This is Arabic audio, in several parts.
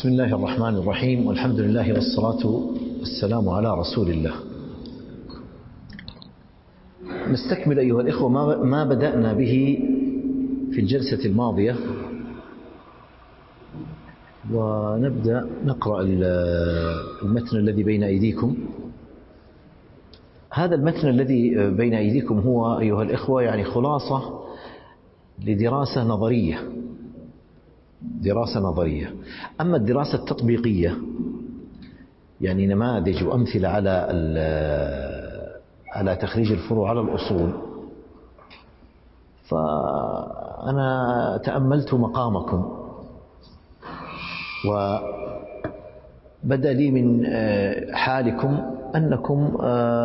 بسم الله الرحمن الرحيم، والحمد لله والصلاة والسلام على رسول الله. نستكمل أيها الإخوة ما بدأنا به في الجلسة الماضية، ونبدأ نقرأ المتن الذي بين أيديكم. هذا المتن الذي بين أيديكم هو أيها الإخوة يعني خلاصة لدراسة نظرية. أما الدراسة التطبيقية يعني نماذج وأمثلة على تخريج الفروع على الأصول، فأنا تأملت مقامكم وبدا لي من حالكم أنكم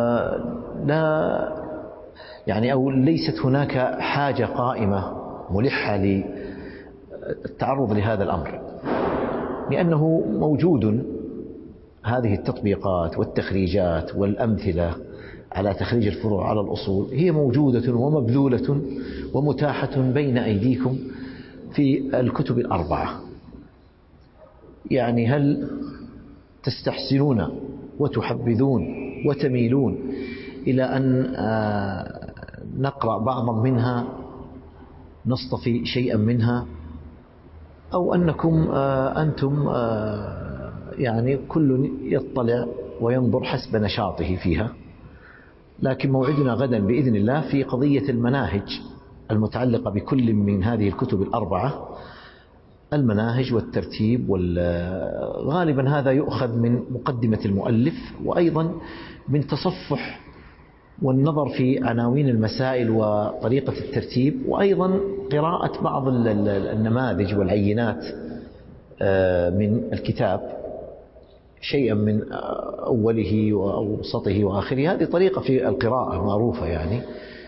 لا يعني أو ليست هناك حاجة قائمة ملحة للتعرض لهذا الأمر، لأنه موجود هذه التطبيقات والتخريجات والأمثلة على تخريج الفروع على الأصول، هي موجودة ومبذولة ومتاحة بين أيديكم في الكتب الأربعة. يعني هل تستحسنون وتحبذون وتميلون إلى أن نقرأ بعضا منها، نصطفي شيئا منها، أو أنكم أنتم يعني كل يطلع وينظر حسب نشاطه فيها؟ لكن موعدنا غدا بإذن الله في قضية المناهج المتعلقة بكل من هذه الكتب الأربعة، المناهج والترتيب، وغالبا هذا يؤخذ من مقدمة المؤلف، وأيضا من تصفح والنظر في عناوين المسائل وطريقة الترتيب، وأيضا قراءة بعض النماذج والعينات من الكتاب، شيئا من أوله وأوسطه وآخره. هذه طريقة في القراءة معروفة، يعني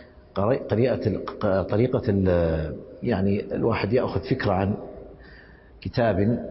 طريقة يعني الواحد يأخذ فكرة عن كتاب.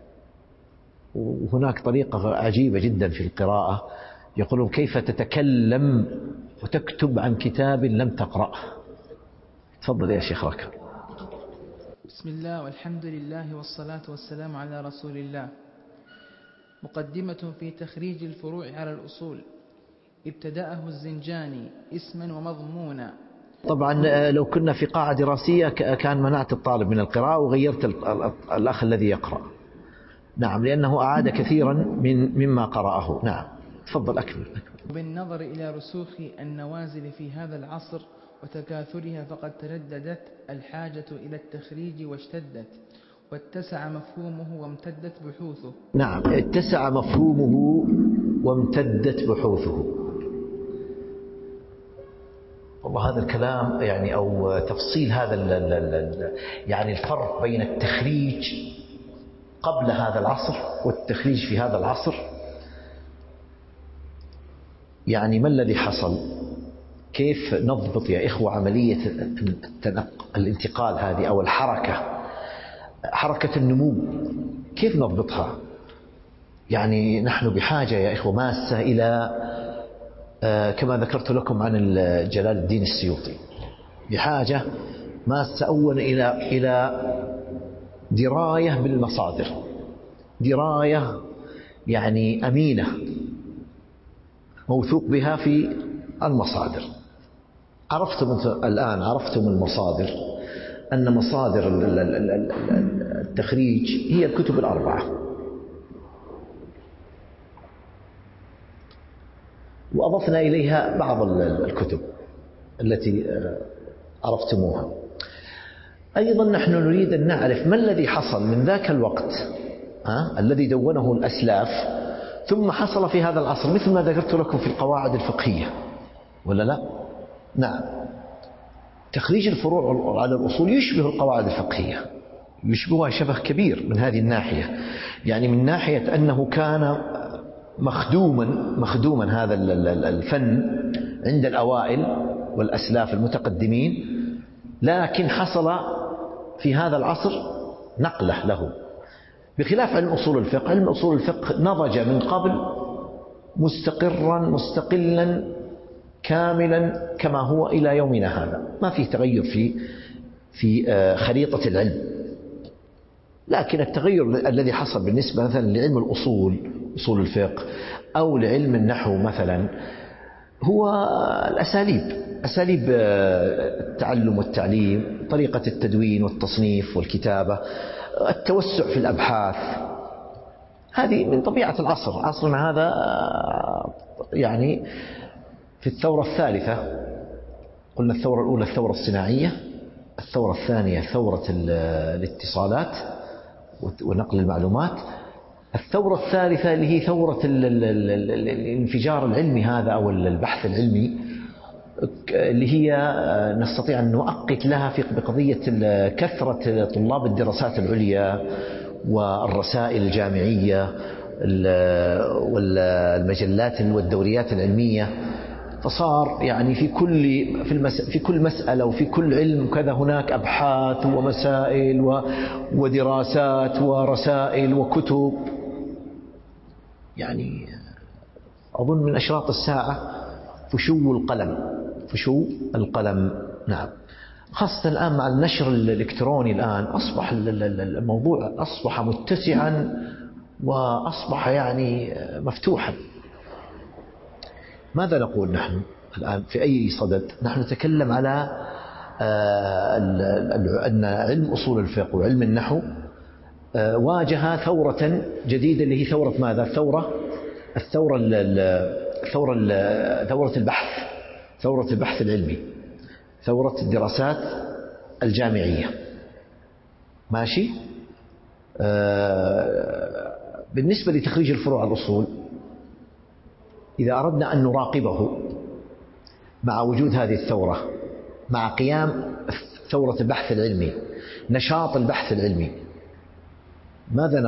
وهناك طريقة عجيبة جدا في القراءة، يقولون كيف تتكلم وتكتب عن كتاب لم تقرأه. تفضل يا شيخ ركب. بسم الله والحمد لله والصلاة والسلام على رسول الله. مقدمة في تخريج الفروع على الأصول، ابتدأه الزنجاني اسما ومضمونا. طبعا لو كنا في قاعة دراسية كان منعت الطالب من القراءة وغيرت الأخ الذي يقرأ. نعم، لأنه أعاد كثيرا مما قرأه. نعم، تفضل أكمل. بالنظر إلى رسوخ النوازل في هذا العصر وتكاثرها، فقد تجددت الحاجة إلى التخريج واشتدت، واتسع مفهومه وامتدت بحوثه. نعم، اتسع مفهومه وامتدت بحوثه. والله هذا الكلام يعني أو تفصيل هذا يعني الفرق بين التخريج قبل هذا العصر والتخريج في هذا العصر، يعني ما الذي حصل؟ كيف نضبط يا إخوة عملية الانتقال هذه أو حركة النمو، كيف نضبطها؟ يعني نحن بحاجة يا إخوة ماسة إلى كما ذكرت لكم عن جلال الدين السيوطي، بحاجة ماسة أولا إلى دراية بالمصادر، دراية يعني أمينة موثوق بها في المصادر. عرفتم المصادر، أن مصادر التخريج هي الكتب الأربعة، وأضفنا إليها بعض الكتب التي عرفتموها. أيضا نحن نريد أن نعرف ما الذي حصل من ذاك الوقت الذي دونه الأسلاف، ثم حصل في هذا العصر، مثل ما ذكرت لكم في القواعد الفقهية، ولا لا؟ نعم، تخريج الفروع على الأصول يشبه القواعد الفقهية، يشبهها شبه كبير من هذه الناحية، يعني من ناحية أنه كان مخدوما هذا الفن عند الأوائل والأسلاف المتقدمين، لكن حصل في هذا العصر نقلة له، بخلاف علم أصول الفقه. علم أصول الفقه نضج من قبل مستقرا مستقلا كاملا كما هو إلى يومنا هذا، ما فيه تغير في خريطة العلم. لكن التغير الذي حصل بالنسبة مثلا لعلم الأصول، أصول الفقه، أو لعلم النحو مثلا، هو أساليب التعلم والتعليم، طريقة التدوين والتصنيف والكتابة، التوسع في الأبحاث. هذه من طبيعة العصر. عصرنا هذا يعني في الثورة الثالثة، قلنا الثورة الأولى الثورة الصناعية، الثورة الثانية ثورة الاتصالات ونقل المعلومات، الثورة الثالثة اللي هي ثورة الانفجار العلمي هذا أو البحث العلمي، اللي هي نستطيع أن نؤقت لها بقضية كثرة طلاب الدراسات العليا والرسائل الجامعية والمجلات والدوريات العلمية. فصار يعني في كل مسألة وفي كل علم كذا هناك أبحاث ومسائل ودراسات ورسائل وكتب. يعني أظن من أشراط الساعة فشو القلم. نعم، خاصة الآن مع النشر الإلكتروني، الآن أصبح الموضوع أصبح متسعا وأصبح يعني مفتوحا. ماذا نقول نحن الآن في أي صدد؟ نحن نتكلم على أن علم أصول الفقه وعلم النحو واجه ثورة جديدة، اللي هي ثورة ماذا؟ ثورة البحث العلمي، ثورة الدراسات الجامعية. ماشي. بالنسبة لتخريج الفروع الأصول، إذا أردنا أن نراقبه مع وجود هذه الثورة، مع قيام ثورة البحث العلمي، نشاط البحث العلمي، ماذا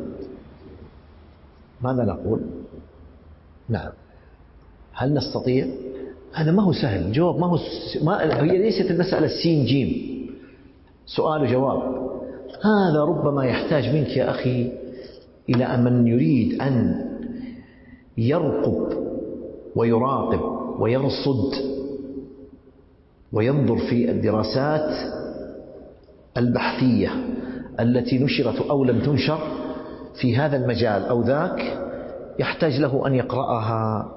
نقول؟ نعم، هل نستطيع؟ هذا ما هو سهل. الجواب هي ليست المسألة سين جيم سؤال وجواب. هذا ربما يحتاج منك يا أخي إلى من يريد أن يرقب ويراقب ويرصد وينظر في الدراسات البحثية التي نشرت أو لم تنشر في هذا المجال أو ذاك. يحتاج له أن يقرأها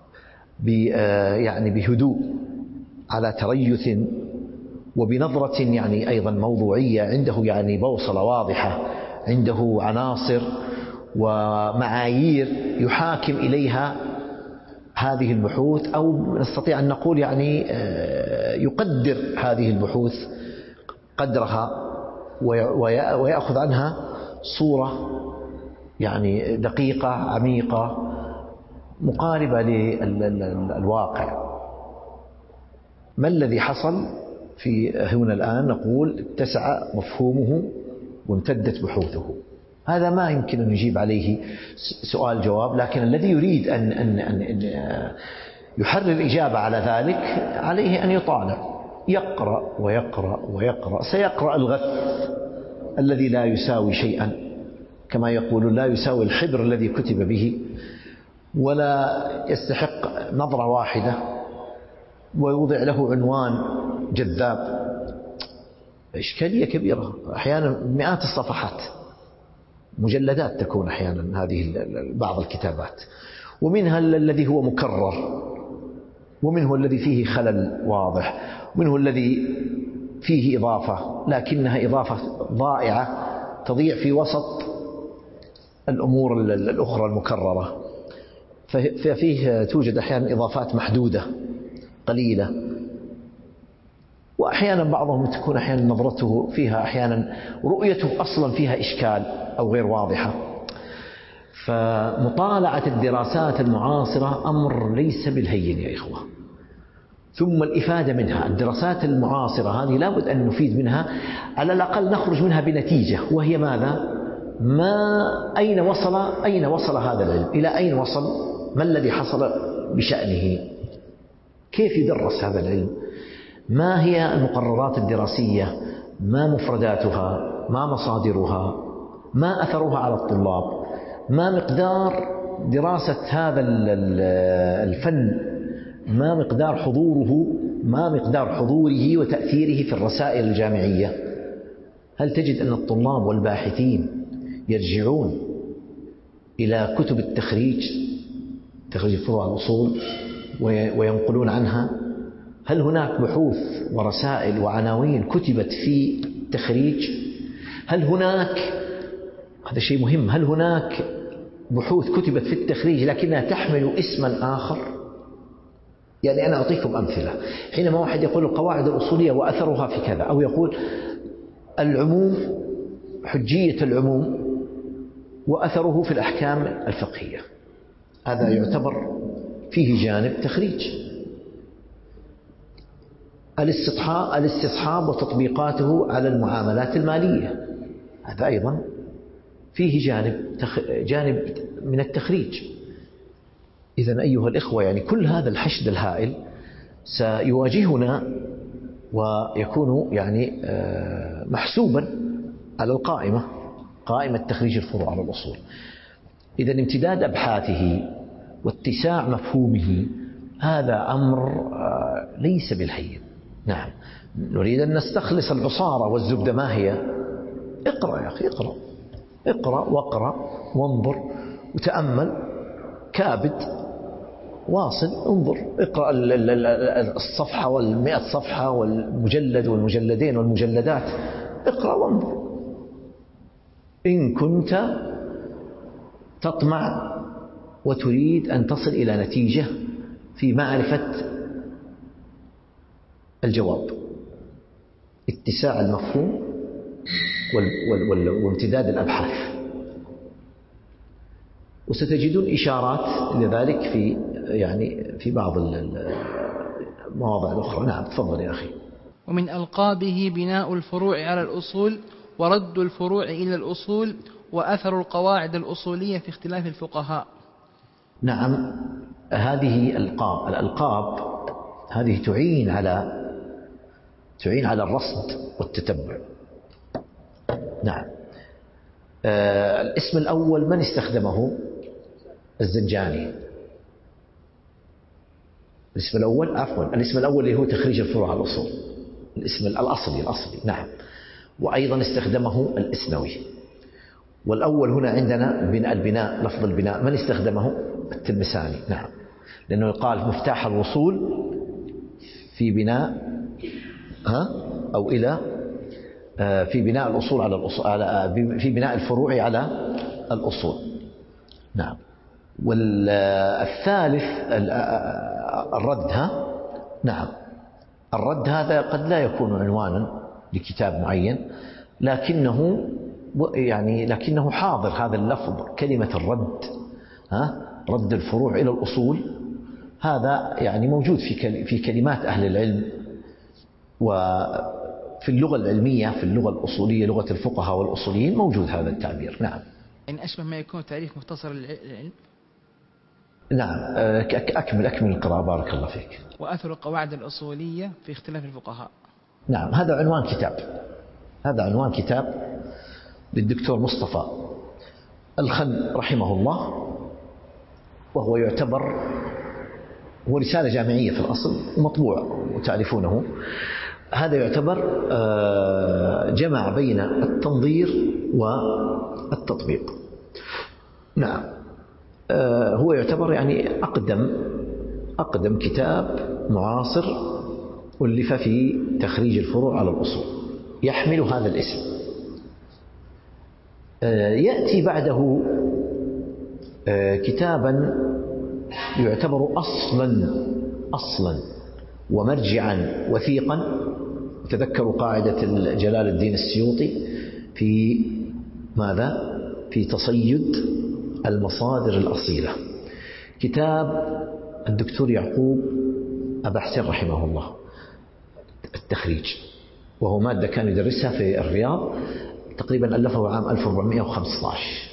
يعني بهدوء، على تريث، وبنظرة يعني أيضا موضوعية، عنده يعني بوصلة واضحة، عنده عناصر ومعايير يحاكم إليها هذه البحوث، أو نستطيع أن نقول يعني يقدر هذه البحوث قدرها ويأخذ عنها صورة يعني دقيقة عميقة مقاربة للواقع. ما الذي حصل في هنا الآن؟ نقول اتسع مفهومه وامتدت بحوثه. هذا ما يمكن أن نجيب عليه سؤال جواب، لكن الذي يريد أن يحرر الإجابة على ذلك عليه أن يطالع، يقرأ ويقرأ ويقرأ. سيقرأ الغث الذي لا يساوي شيئا، كما يقول لا يساوي الحبر الذي كتب به، ولا يستحق نظرة واحدة ويوضع له عنوان جذاب. إشكالية كبيرة، أحيانا مئات الصفحات، مجلدات تكون أحيانا هذه بعض الكتابات، ومنها الذي هو مكرر، ومنه الذي فيه خلل واضح، ومنه الذي فيه إضافة لكنها إضافة ضائعة تضيع في وسط الأمور الأخرى المكررة. ففيه توجد أحيانا إضافات محدودة قليلة، وأحيانا بعضهم تكون أحيانا نظرته فيها، أحيانا رؤيته أصلا فيها إشكال أو غير واضحة. فمطالعة الدراسات المعاصرة أمر ليس بالهين يا إخوة. ثم الإفادة منها، الدراسات المعاصرة هذه لابد أن نفيد منها، على الأقل نخرج منها بنتيجة، وهي ماذا؟ أين وصل هذا العلم؟ إلى أين وصل؟ ما الذي حصل بشأنه؟ كيف يدرس هذا العلم؟ ما هي المقررات الدراسية؟ ما مفرداتها؟ ما مصادرها؟ ما أثرها على الطلاب؟ ما مقدار دراسة هذا الفن؟ ما مقدار حضوره وتأثيره في الرسائل الجامعية؟ هل تجد أن الطلاب والباحثين يرجعون إلى كتب التخريج، تخريج الفروع الأصول، وينقلون عنها؟ هل هناك بحوث ورسائل وعناوين كتبت في التخريج؟ هل هناك، هذا شيء مهم، هل هناك بحوث كتبت في التخريج لكنها تحمل اسما آخر؟ يعني أنا أعطيكم أمثلة. حينما واحد يقول القواعد الأصولية وأثرها في كذا، أو يقول العموم، حجية العموم وأثره في الأحكام الفقهية، هذا يعتبر فيه جانب تخريج. الاستصحاب وتطبيقاته على المعاملات المالية، هذا أيضا فيه جانب من التخريج. إذن أيها الإخوة، يعني كل هذا الحشد الهائل سيواجهنا ويكون يعني محسوبا على قائمة تخريج الفروع على الأصول. إذن امتداد أبحاثه واتساع مفهومه هذا أمر ليس بالهين. نعم، نريد أن نستخلص العصارة والزبدة، ما هي؟ اقرأ يا أخي، اقرأ واقرأ وانظر وتأمل، كابد واصل، انظر، اقرأ الصفحة والمئة صفحة والمجلد والمجلدين والمجلدات، اقرأ وانظر. إن كنت تطمع وتريد أن تصل إلى نتيجة في معرفة الجواب، اتساع المفهوم وامتداد الأبحاث، وستجدون إشارات لذلك في بعض المواضع الأخرى. نعم، تفضل يا أخي. ومن ألقابه بناء الفروع على الأصول، ورد الفروع إلى الأصول، وأثر القواعد الأصولية في اختلاف الفقهاء. نعم، هذه الألقاب هذه تعين على الرصد والتتبع. نعم، الاسم الأول من استخدمه؟ الزنجاني. الاسم الأول اللي هو تخريج الفروع على الأصول، الاسم الأصلي. نعم، وأيضا استخدمه الإسنوي. والأول هنا عندنا البناء، لفظ البناء، من استخدمه؟ التلمساني. نعم، لأنه قال مفتاح الوصول في بناء أو إلى في بناء الأصول على الأصول، في بناء الفروع على الأصول. نعم. والثالث الرد. نعم، الرد هذا قد لا يكون عنوانا لكتاب معين، لكنه حاضر هذا اللفظ، كلمة الرد، رد الفروع إلى الأصول، هذا يعني موجود في كلمات أهل العلم، وفي اللغة العلمية، في اللغة الأصولية، لغة الفقهاء والأصوليين، موجود هذا التعبير. نعم، إن أشبه ما يكون تعريف مختصر للعلم. نعم، أكمل القراءة، بارك الله فيك. وأثر القواعد الأصولية في اختلاف الفقهاء. نعم، هذا عنوان كتاب للدكتور مصطفى الخن رحمه الله، وهو يعتبر هو رسالة جامعية في الأصل، مطبوع وتعرفونه. هذا يعتبر جمع بين التنظير والتطبيق. نعم، هو يعتبر يعني أقدم كتاب معاصر ألف في تخريج الفروع على الأصول، يحمل هذا الاسم. يأتي بعده كتابا يعتبر أصلا ومرجعا وثيقا. تذكروا قاعدة جلال الدين السيوطي في ماذا؟ في تصيد المصادر الأصيلة. كتاب الدكتور يعقوب أبا حسين رحمه الله، التخريج، وهو مادة كان يدرسها في الرياض، تقريبا ألفه عام 1415.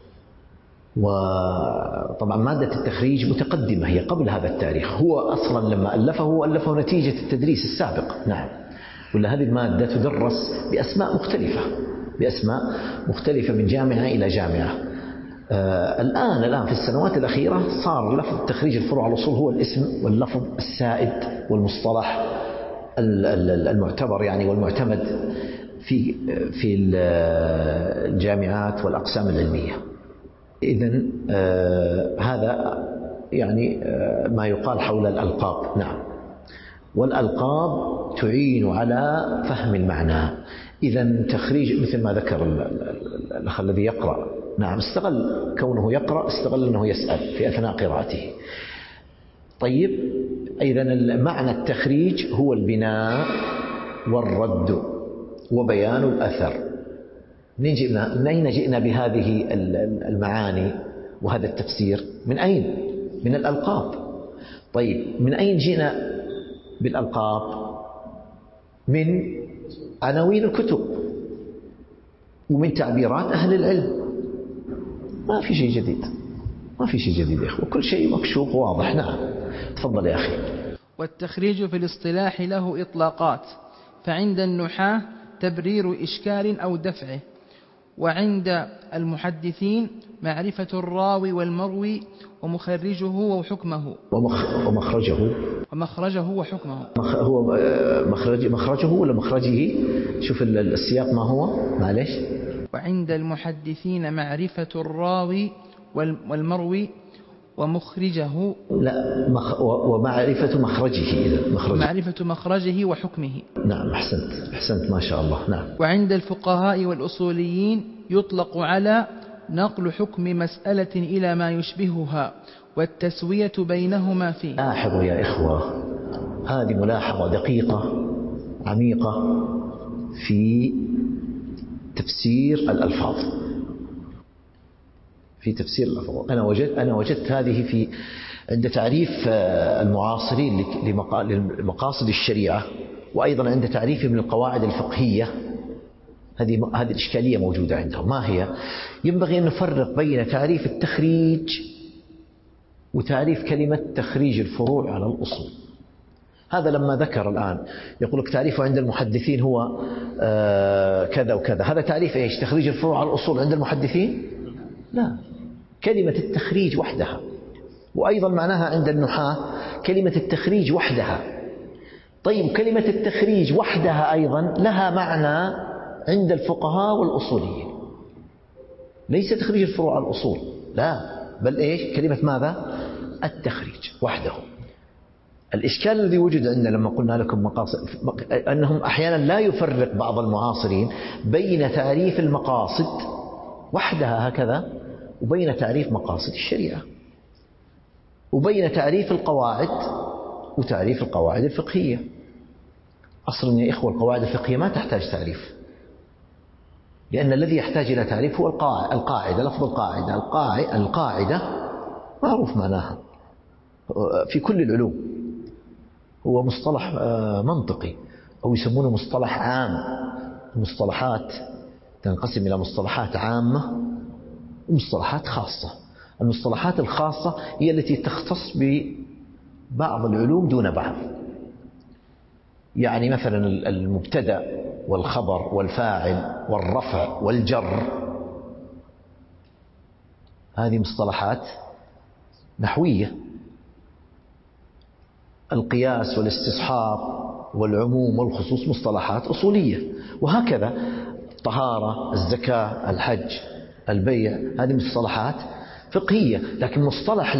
وطبعا مادة التخريج متقدمة، هي قبل هذا التاريخ. هو أصلا لما ألفه نتيجة التدريس السابق. نعم، ولا هذه المادة تدرس بأسماء مختلفة من جامعة إلى جامعة. الآن في السنوات الأخيرة صار لفظ تخريج الفروع على الأصول هو الاسم واللفظ السائد والمصطلح المعتبر يعني والمعتمد في الجامعات والأقسام العلمية. إذن هذا يعني ما يقال حول الألقاب. نعم، والألقاب تعين على فهم المعنى. إذن تخريج مثل ما ذكر الأخ الذي يقرأ، نعم، استغل كونه يقرأ، استغل أنه يسأل في أثناء قراءته. طيب، إذن معنى التخريج هو البناء والرد وبيان الأثر. من أين جئنا بهذه المعاني وهذا التفسير؟ من أين؟ من الألقاب. طيب، من أين جئنا بالألقاب؟ من عناوين الكتب ومن تعبيرات أهل العلم. ما في شيء جديد، ما في شيء جديد يا أخوة، كل شيء مكشوف واضح. نعم، تفضل يا أخي. والتخريج في الاصطلاح له إطلاقات، فعند النحاة تبرير إشكال أو دفعه، وعند المحدثين معرفة الراوي والمروي ومخرجه وحكمه ومخرجه وحكمه. هو مخرجه ولا مخرجه؟ شوف السياق ما هو، معلش. وعند المحدثين معرفة الراوي والمروي ومخرجه، لا، ومعرفة مخرجه. إذا معرفة مخرجه وحكمه. نعم، أحسنت ما شاء الله. نعم. وعند الفقهاء والأصوليين يطلق على نقل حكم مسألة إلى ما يشبهها والتسوية بينهما فيه. لاحظوا يا إخوة، هذه ملاحظة دقيقة عميقة في تفسير الألفاظ. أنا وجدت هذه عند تعريف المعاصرين لمقاصد الشريعة، وأيضا عند تعريفهم للقواعد الفقهية. هذه الإشكالية موجودة عندهم. ما هي؟ ينبغي أن نفرق بين تعريف التخريج وتعريف كلمة تخريج الفروع على الأصول. هذا لما ذكر الآن يقول لك تعريفه عند المحدثين هو كذا وكذا، هذا تعريف إيش؟ تخريج الفروع على الأصول عند المحدثين؟ لا، كلمة التخريج وحدها، وأيضا معناها عند النحاة كلمة التخريج وحدها. طيب، كلمة التخريج وحدها أيضا لها معنى عند الفقهاء والأصوليين، ليس تخريج الفروع على الأصول، لا، بل إيش؟ كلمة ماذا؟ التخريج وحده. الإشكال الذي وجد عندنا لما قلنا لكم مقاصد، أنهم أحيانا لا يفرق بعض المعاصرين بين تعريف المقاصد وحدها هكذا وبين تعريف مقاصد الشريعة، وبين تعريف القواعد وتعريف القواعد الفقهية. أصلا يا إخوة القواعد الفقهية ما تحتاج تعريف، لأن الذي يحتاج إلى تعريف هو القاعدة. لفظ القاعدة معروف معناها في كل العلوم، هو مصطلح منطقي، أو يسمونه مصطلح عام. المصطلحات تنقسم إلى مصطلحات عامة ومصطلحات خاصة. المصطلحات الخاصة هي التي تختص ببعض العلوم دون بعض، يعني مثلا المبتدأ والخبر والفاعل والرفع والجر، هذه مصطلحات نحوية. القياس والاستصحاب والعموم والخصوص مصطلحات أصولية، وهكذا الطهارة، الزكاة، الحج، البيع، هذه مصطلحات فقهية. لكن مصطلح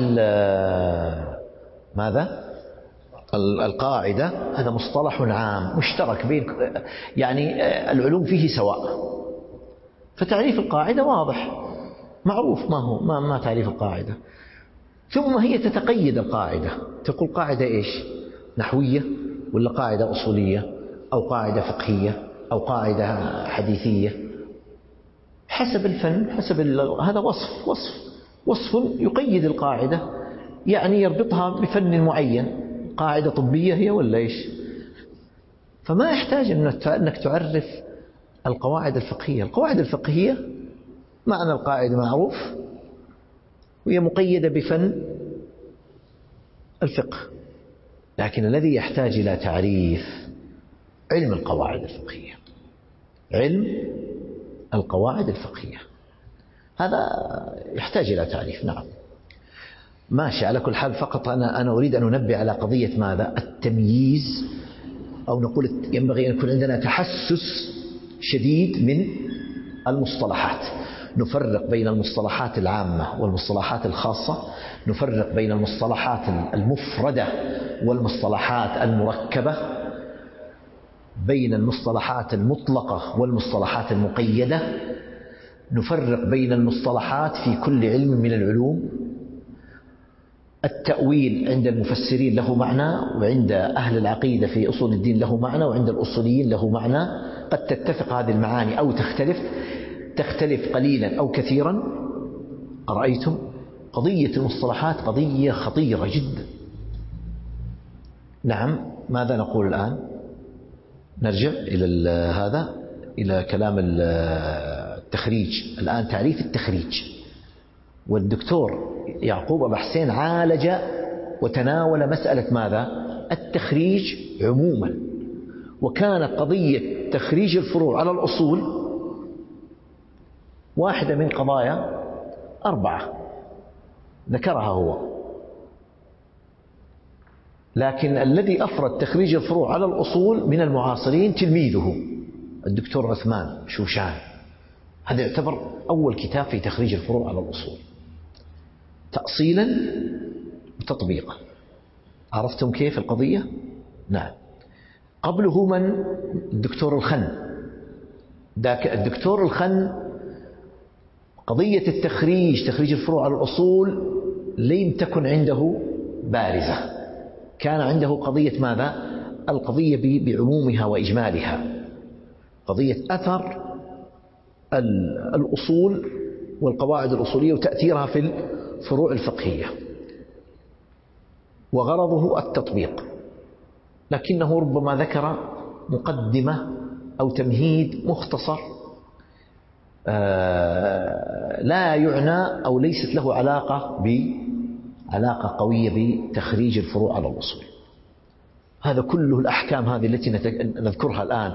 القاعدة هذا مصطلح عام مشترك بين يعني العلوم فيه سواء. فتعريف القاعدة واضح معروف، ما هو ما تعريف القاعدة. ثم هي تتقيد القاعدة، تقول قاعدة إيش؟ نحوية ولا قاعدة أصولية أو قاعدة فقهية أو قاعدة حديثية، حسب الفن، هذا وصف يقيد القاعدة، يعني يربطها بفن معين. قاعدة طبية هي ولا إيش؟ فما يحتاج أنك تعرف القواعد الفقهية. القواعد الفقهية معنى القاعدة معروف، وهي مقيدة بفن الفقه. لكن الذي يحتاج إلى تعريف علم القواعد الفقهية، علم القواعد الفقهية، هذا يحتاج إلى تعريف. نعم، ماشي. على كل حال، فقط أنا أريد أن أنبه على قضية ماذا؟ التمييز، أو نقول ينبغي أن يكون عندنا تحسس شديد من المصطلحات. نفرق بين المصطلحات العامة والمصطلحات الخاصة، نفرق بين المصطلحات المفردة والمصطلحات المركبة، بين المصطلحات المطلقة والمصطلحات المقيدة، نفرق بين المصطلحات في كل علم من العلوم. التأويل عند المفسرين له معنى، وعند أهل العقيدة في أصول الدين له معنى، وعند الأصوليين له معنى. قد تتفق هذه المعاني أو تختلف قليلا أو كثيرا. أرأيتم قضية المصطلحات قضية خطيرة جدا. نعم، ماذا نقول الآن؟ نرجع إلى كلام التخريج. الآن تعريف التخريج، والدكتور يعقوب أبا حسين عالج وتناول مسألة ماذا؟ التخريج عموما. وكانت قضية تخريج الفروع على الأصول واحدة من قضايا 4 ذكرها هو، لكن الذي أفرد تخريج الفروع على الأصول من المعاصرين تلميذه الدكتور عثمان شوشان. هذا يعتبر أول كتاب في تخريج الفروع على الأصول تأصيلا وتطبيقا. عرفتم كيف القضية؟ نعم. قبله من؟ الدكتور الخن. الدكتور الخن قضية تخريج الفروع على الأصول لم تكن عنده بارزة، كان عنده قضية ماذا؟ القضية بعمومها وإجمالها، قضية أثر الأصول والقواعد الأصولية وتأثيرها في الفروع الفقهية، وغرضه التطبيق. لكنه ربما ذكر مقدمة أو تمهيد مختصر لا يعنى أو ليست له علاقة قوية بتخريج الفروع على الأصول. هذا كله الأحكام هذه التي نذكرها الآن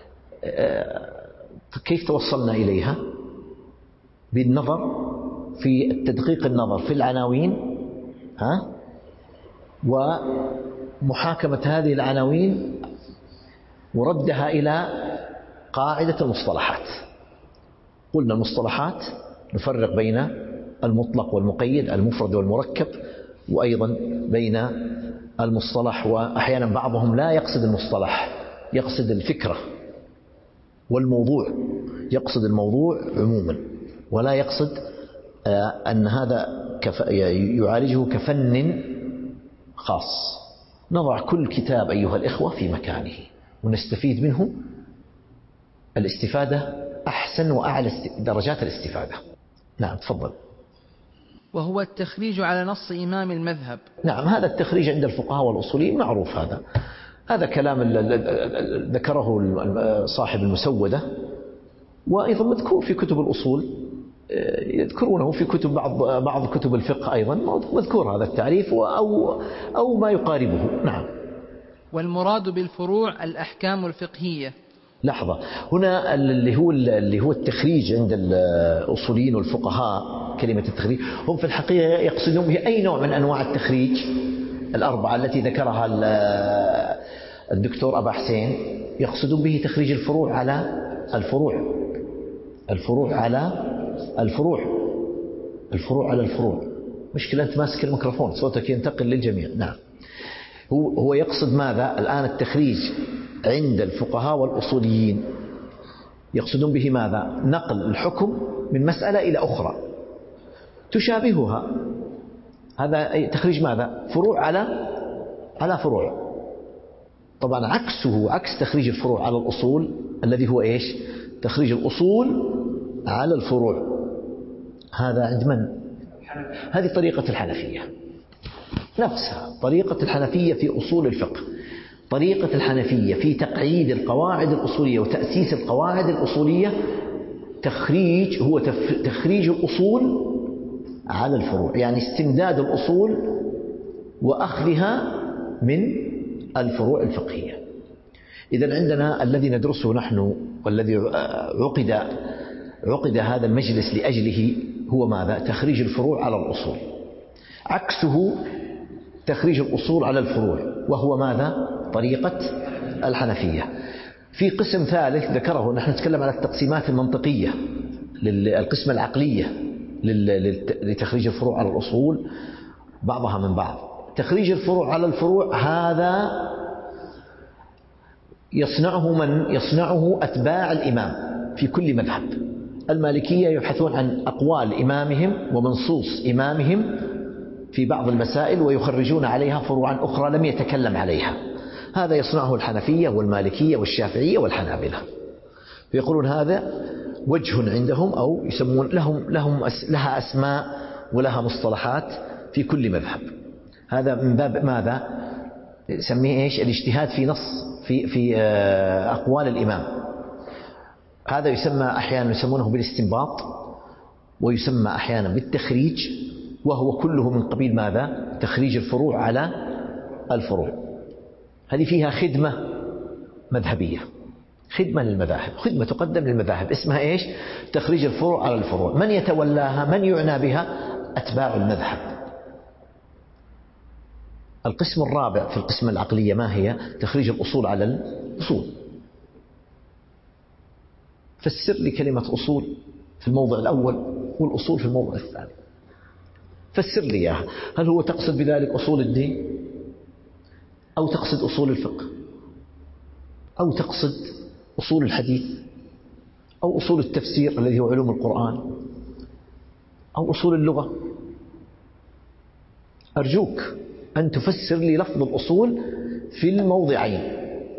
كيف توصلنا إليها؟ بالنظر في التدقيق، النظر في العناوين، ومحاكمة هذه العناوين وردها إلى قاعدة المصطلحات. قلنا المصطلحات نفرق بين المطلق والمقيد، المفرد والمركب، وأيضا بين المصطلح، وأحيانا بعضهم لا يقصد المصطلح، يقصد الفكرة والموضوع، يقصد الموضوع عموما، ولا يقصد أن هذا يعالجه كفن خاص. نضع كل كتاب أيها الإخوة في مكانه ونستفيد منه الاستفادة أحسن وأعلى درجات الاستفادة. نعم تفضل. وهو التخريج على نص إمام المذهب. نعم، هذا التخريج عند الفقهاء والأصوليين معروف. هذا كلام ذكره صاحب المسودة، وأيضا مذكور في كتب الأصول، يذكرونه في كتب بعض كتب الفقه أيضا مذكور هذا التعريف أو ما يقاربه. نعم. والمراد بالفروع الأحكام الفقهية. لحظة، هنا اللي هو التخريج عند الأصوليين والفقهاء، كلمة التخريج هم في الحقيقة يقصدون به أي نوع من أنواع التخريج 4 التي ذكرها الدكتور أبا حسين. يقصدون به تخريج الفروع على الفروع على الفروع. مشكلة أنت ماسك الميكروفون صوتك ينتقل للجميع. نعم، هو يقصد ماذا الآن؟ التخريج عند الفقهاء والأصوليين يقصدون به ماذا؟ نقل الحكم من مسألة إلى أخرى تشابهها. هذا تخريج ماذا؟ فروع على فروع. طبعا عكس تخريج الفروع على الأصول الذي هو إيش؟ تخريج الأصول على الفروع. هذا عند من؟ هذه طريقة الحنفية نفسها، طريقة الحنفية في أصول الفقه، طريقة الحنفية في تقعيد القواعد الأصولية وتأسيس القواعد الأصولية. هو تخريج الأصول على الفروع، يعني استمداد الأصول وأخذها من الفروع الفقهية. إذن عندنا الذي ندرسه نحن والذي عقد هذا المجلس لأجله هو ماذا؟ تخريج الفروع على الأصول. عكسه تخريج الأصول على الفروع، وهو ماذا؟ طريقة الحنفية. في قسم ثالث ذكره، نحن نتكلم على التقسيمات المنطقية، القسمة العقلية لتخريج الفروع على الأصول بعضها من بعض. تخريج الفروع على الفروع هذا يصنعه أتباع الإمام في كل مذهب. المالكية يبحثون عن أقوال إمامهم ومنصوص إمامهم في بعض المسائل ويخرجون عليها فروعا أخرى لم يتكلم عليها. هذا يصنعه الحنفية والمالكية والشافعية والحنابلة، فيقولون هذا وجه عندهم، أو يسمون لها أسماء ولها مصطلحات في كل مذهب. هذا من باب ماذا؟ يسميه إيش؟ الاجتهاد في نص في أقوال الإمام. هذا يسمى أحيانا يسمونه بالاستنباط، ويسمى أحيانا بالتخريج، وهو كله من قبيل ماذا؟ تخريج الفروع على الفروع. هذه فيها خدمة مذهبية، خدمة للمذاهب، خدمة تقدم للمذاهب، اسمها إيش؟ تخريج الفروع على الفروع. من يتولاها؟ من يعنى بها؟ أتباع المذهب. القسم الرابع في القسمة العقلية ما هي؟ تخريج الأصول على الأصول. فسر لي كلمة أصول في الموضع الأول والأصول في الموضع الثاني، فسر لي إياها. هل هو تقصد بذلك أصول الدين، أو تقصد أصول الفقه، أو تقصد أصول الحديث، أو أصول التفسير الذي هو علوم القرآن، أو أصول اللغة؟ أرجوك أن تفسر لي لفظ الأصول في الموضعين.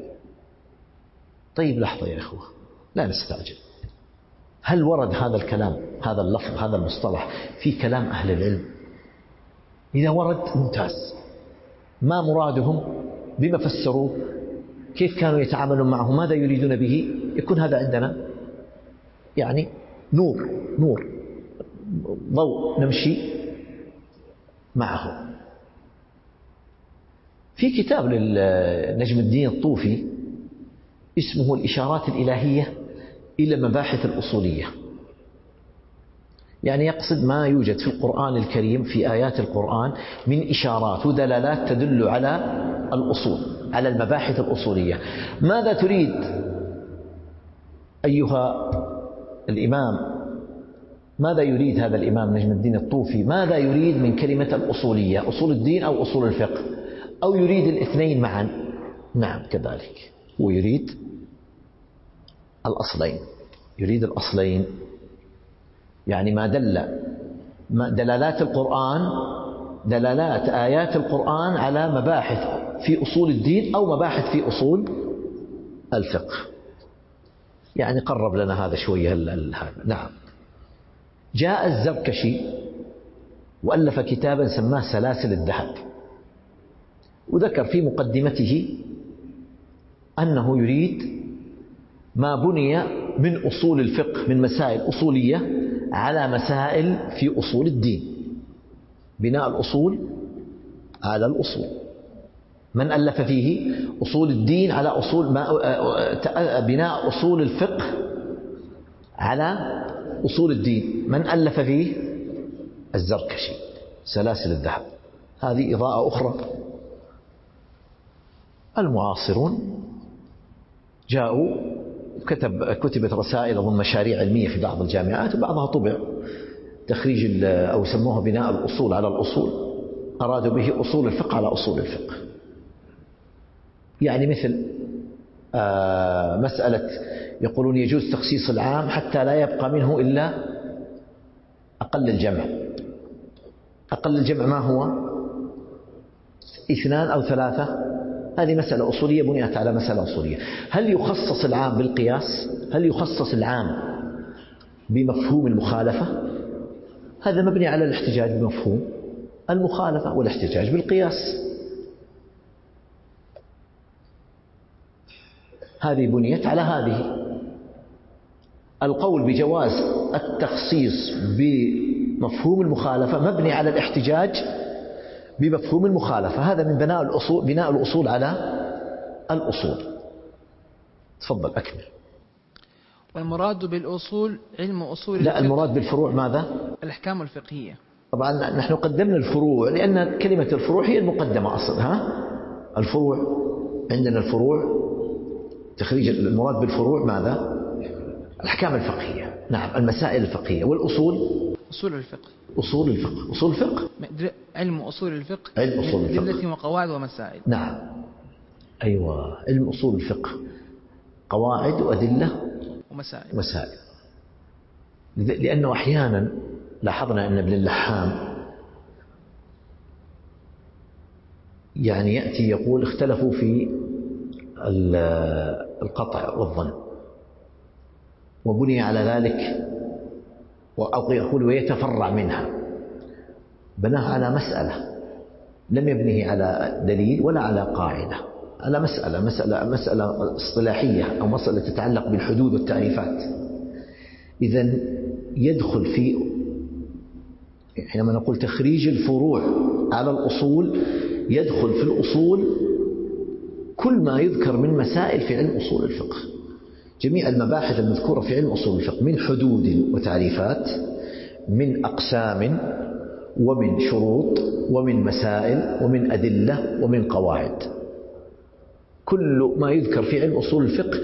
طيب لحظة يا إخوة، لا نستعجل. هل ورد هذا الكلام، هذا اللفظ، هذا المصطلح في كلام أهل العلم؟ إذا ورد ممتاز. ما مرادهم؟ بما فسروه؟ كيف كانوا يتعاملون معه؟ ماذا يريدون به؟ يكون هذا عندنا يعني نور ضوء نمشي معه. في كتاب لنجم الدين الطوفي اسمه الإشارات الإلهية إلى مباحث الأصولية، يعني يقصد ما يوجد في القرآن الكريم في آيات القرآن من إشارات ودلالات تدل على الأصول، على المباحث الأصولية. ماذا تريد أيها الإمام؟ ماذا يريد هذا الإمام نجم الدين الطوفي؟ ماذا يريد من كلمة الأصولية؟ أصول الدين أو أصول الفقه؟ أو يريد الاثنين معا؟ نعم كذلك، هو يريد الأصلين، يريد الأصلين. يعني ما دلالات القرآن، دلالات آيات القرآن على مباحث في أصول الدين أو مباحث في أصول الفقه. يعني قرب لنا هذا شوية. نعم. جاء الزركشي وألف كتابا سماه سلاسل الذهب، وذكر في مقدمته أنه يريد ما بني من أصول الفقه من مسائل أصولية على مسائل في أصول الدين، بناء الأصول على الأصول. من ألف فيه أصول الدين على أصول بناء أصول الفقه على أصول الدين، من ألف فيه؟ الزركشي، سلاسل الذهب. هذه إضاءة أخرى. المعاصرون جاءوا كتبت رسائل أظن مشاريع علمية في بعض الجامعات، وبعضها طبع تخريج أو سموها بناء الأصول على الأصول، أرادوا به أصول الفقه على أصول الفقه. يعني مثل مسألة يقولون يجوز تخصيص العام حتى لا يبقى منه إلا أقل الجمع. أقل الجمع ما هو؟ 2 أو 3. هذه مسألة أصولية بنيت على مسألة أصولية. هل يخصص العام بالقياس؟ هل يخصص العام بمفهوم المخالفة؟ هذا مبني على الاحتجاج بمفهوم المخالفة والاحتجاج بالقياس. هذه بنيت على هذه. القول بجواز التخصيص بمفهوم المخالفة مبني على الاحتجاج بمفهوم المخالفة. هذا من بناء الأصول على الأصول. تفضل أكمل. والمراد بالأصول علم أصول الفقه. لا، المراد بالفروع ماذا؟ الأحكام الفقهية. طبعا نحن قدمنا الفروع لأن كلمة الفروع هي المقدمة أصلا. الفروع عندنا الفروع تخريج المراد بالفروع ماذا؟ الأحكام الفقهية. نعم، المسائل الفقهية. والأصول أصول الفقه. أصول الفقه. أصول الفقه علم أصول الفقه، علم أصول الفقه، أدلة وقواعد ومسائل. نعم، أيوة، علم أصول الفقه، قواعد وأدلة ومسائل. لأنه أحيانا لاحظنا أن ابن اللحام يعني يأتي يقول اختلفوا في القطع والظن، وبني على ذلك، أو يقول ويتفرع منها، بناه على مسألة لم يبنيه على دليل ولا على قاعدة، على مسألة اصطلاحية أو مسألة تتعلق بالحدود والتعريفات. إذن يدخل في، حينما نقول تخريج الفروع على الأصول، يدخل في الأصول كل ما يذكر من مسائل في علم أصول الفقه، جميع المباحث المذكورة في علم أصول الفقه، من حدود وتعريفات، من أقسام، ومن شروط، ومن مسائل، ومن أدلة، ومن قواعد. كل ما يذكر في علم أصول الفقه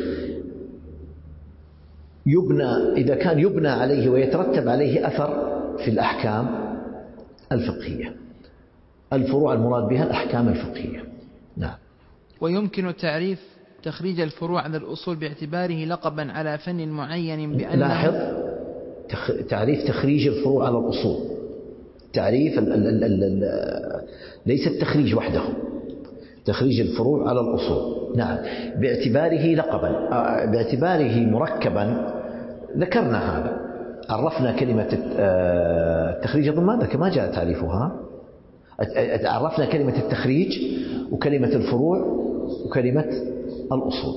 يبنى، إذا كان يبنى عليه ويترتب عليه أثر في الأحكام الفقهية. الفروع المراد بها الأحكام الفقهية. نعم. ويمكن تعريف تخريج الفروع على الأصول باعتباره لقبا على فن معين بأنه، لاحظ تعريف تخريج الفروع على الأصول، تعريف ليس التخريج وحده، تخريج الفروع على الأصول. نعم، باعتباره لقبا، باعتباره مركبا. ذكرنا هذا، عرفنا كلمة التخريج، أظن ما جاء تعريفها. عرفنا كلمة التخريج وكلمة الفروع وكلمة الأصول.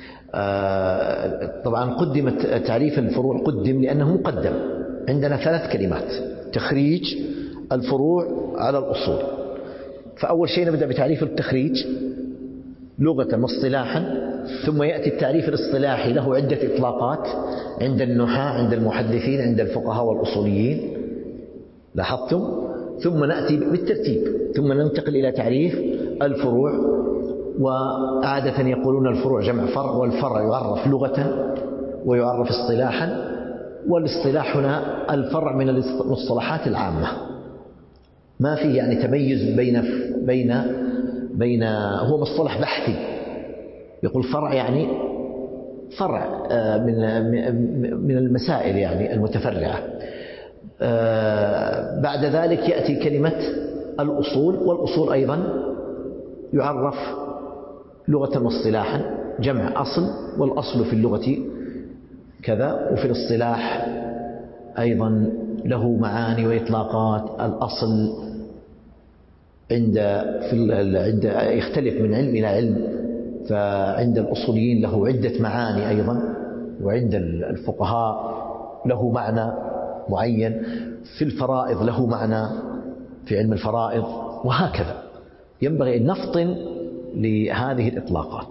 طبعا قدمت تعريف الفروع، قدم لأنه مقدم. عندنا 3 كلمات: تخريج، الفروع، على الأصول. فأول شيء نبدأ بتعريف التخريج لغة واصطلاحا، ثم يأتي التعريف الاصطلاحي، له عدة إطلاقات عند النحاة، عند المحدثين، عند الفقهاء والأصوليين، لاحظتم؟ ثم نأتي بالترتيب، ثم ننتقل إلى تعريف الفروع. وعادة يقولون الفروع جمع فرع، والفرع يعرف لغة ويعرف اصطلاحا، والاصطلاح هنا الفرع من المصطلحات العامة، ما فيه يعني تميز بين هو مصطلح بحثي. يقول فرع يعني فرع من المسائل يعني المتفرعة. بعد ذلك يأتي كلمة الأصول، والأصول أيضا يعرف لغة واصطلاحا جمع أصل، والأصل في اللغة كذا، وفي الاصطلاح أيضا له معاني وإطلاقات. الأصل عند يختلف من علم إلى علم، فعند الأصوليين له عدة معاني أيضا، وعند الفقهاء له معنى معين، في الفرائض له معنى في علم الفرائض، وهكذا. ينبغي أن نفطن لهذه الإطلاقات.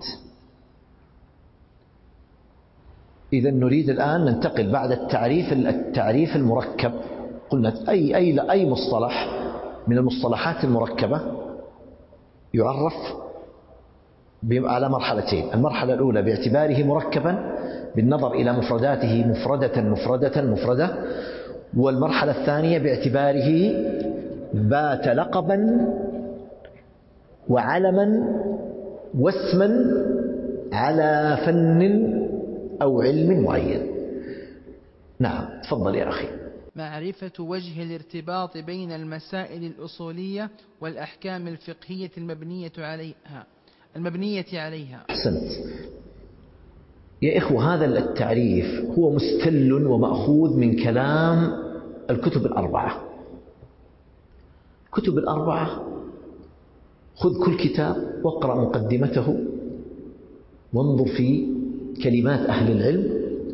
إذا نريد الآن ننتقل بعد التعريف المركب. قلنا أي مصطلح من المصطلحات المركبة يعرف على مرحلتين: المرحلة الأولى باعتباره مركبا بالنظر إلى مفرداته مفردة، والمرحلة الثانية باعتباره بات لقبا وعلما واسما على فن أو علم معين. نعم، تفضل يا أخي. معرفة وجه الارتباط بين المسائل الأصولية والأحكام الفقهية المبنية عليها. أحسنت يا إخوة. هذا التعريف هو مستل ومأخوذ من كلام الكتب الأربعة. كتب الأربعة، خذ كل كتاب واقرأ مقدمته وانظر في كلمات أهل العلم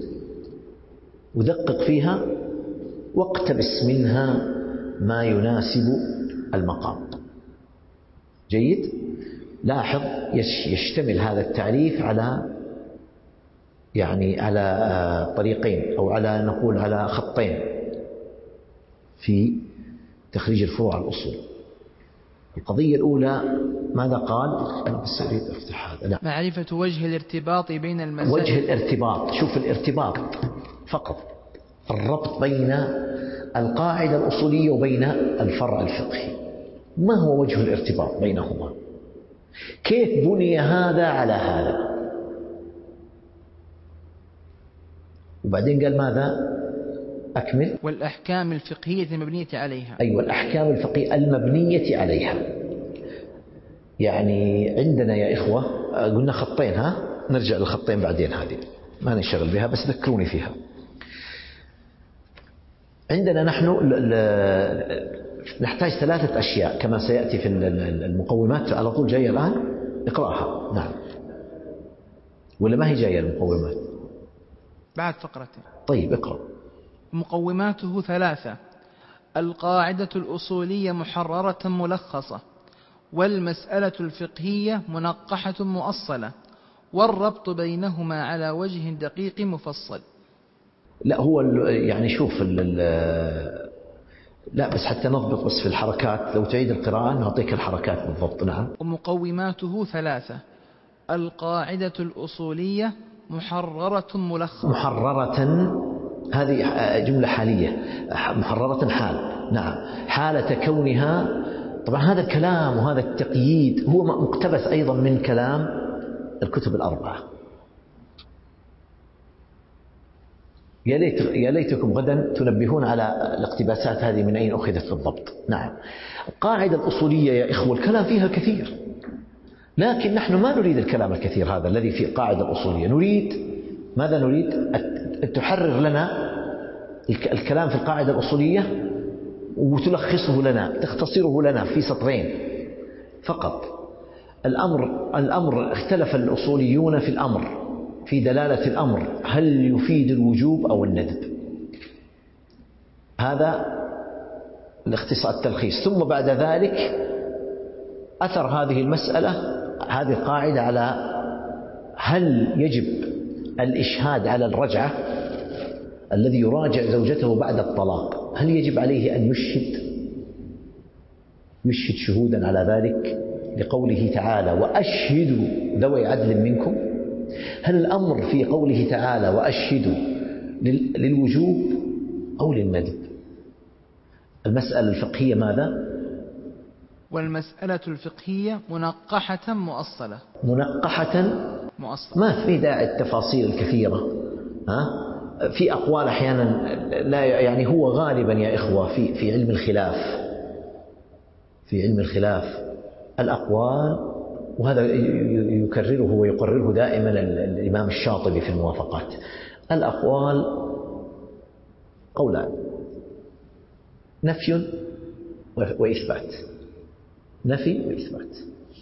ودقق فيها واقتبس منها ما يناسب المقام. جيد؟ لاحظ يشتمل هذا التعريف على طريقين، أو نقول على خطين في تخريج الفروع على الأصول. القضية الأولى ماذا قال؟ أنا بس أريد أفتح هذا. معرفة وجه الارتباط بين المسائل. وجه الارتباط، شوف الارتباط فقط، الربط بين القاعدة الأصولية وبين الفرع الفقهي. ما هو وجه الارتباط بينهما؟ كيف بني هذا على هذا؟ وبعدين قال ماذا؟ أكمل. والأحكام الفقهية المبنية عليها. أيوة، الأحكام الفقهية المبنية عليها. يعني عندنا يا إخوة قلنا خطين، ها نرجع للخطين بعدين، هذه ما نشغل بها بس ذكروني فيها. عندنا نحن نحتاج 3 أشياء كما سيأتي في المقومات على طول. جاية الآن اقرأها. نعم، ولا ما هي جاية المقومات؟ بعد فقرتين. طيب اقرأ. مقوماته 3: القاعدة الأصولية محررة ملخصة، والمسألة الفقهية منقحة مؤصلة، والربط بينهما على وجه دقيق مفصل. لا هو يعني شوف لا بس حتى نضبط بس في الحركات، لو تعيد القراءة نعطيك الحركات بالضبط. نعم. ومقوماته 3: القاعدة الأصولية محررة ملخصة. محررة، هذه جملة حالية، محررة حال. نعم، حالة كونها. طبعا هذا الكلام وهذا التقييد هو مقتبس أيضا من كلام الكتب الأربعة. يا ليتكم غدا تنبهون على الاقتباسات هذه من أين أخذت بالضبط. نعم، القاعدة الأصولية يا إخوة الكلام فيها كثير، لكن نحن ما نريد الكلام الكثير هذا الذي في القاعدة الأصولية. نريد ماذا؟ نريد أن تحرر لنا الكلام في القاعدة الأصولية وتلخصه لنا، تختصره لنا في سطرين فقط. الأمر اختلف الأصوليون في الأمر، في دلالة الأمر، هل يفيد الوجوب أو الندب؟ هذا الاختصار التلخيص. ثم بعد ذلك أثر هذه المسألة، هذه القاعدة، على هل يجب الإشهاد على الرجعة، الذي يراجع زوجته بعد الطلاق هل يجب عليه أن يشهد شهودا على ذلك، لقوله تعالى وأشهدوا ذوي عدل منكم؟ هل الأمر في قوله تعالى وأشهدوا للوجوب أو للندب؟ المسألة الفقهية ماذا؟ والمسألة الفقهية منقحة مؤصلة. منقحة مؤصلة، ما في داعي التفاصيل الكثيرة. في أقوال أحيانا لا، يعني هو غالبا يا إخوة في علم الخلاف، في علم الخلاف الأقوال، وهذا يكرره ويقرره دائما الإمام الشاطبي في الموافقات. الأقوال قولان: نفي وإثبات. نفي وإثبات،